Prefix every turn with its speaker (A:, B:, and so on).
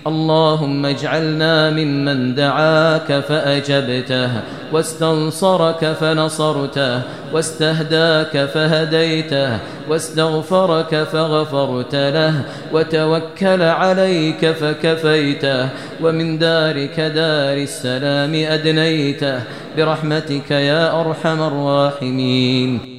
A: اللهم اجعلنا ممن دعاك فأجبته، واستنصرك فنصرته، واستهداك فهديته، واستغفرك فغفرت له، وتوكل عليك فكفيته، ومن دارك دار السلام أدنيته، برحمتك يا أرحم الراحمين.